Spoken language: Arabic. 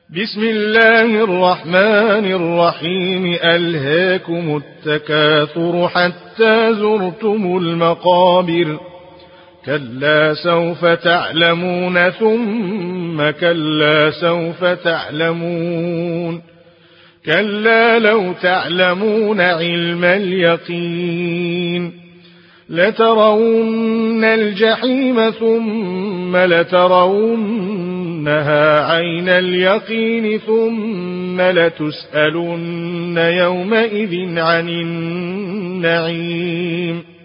بسم الله الرحمن الرحيم. ألهاكم التكاثر حتى زرتم المقابر. كلا سوف تعلمون ثم كلا سوف تعلمون. كلا لو تعلمون علم اليقين لترون الجحيم ثم لترونها عين اليقين ثم لتسألن يومئذ عن النعيم.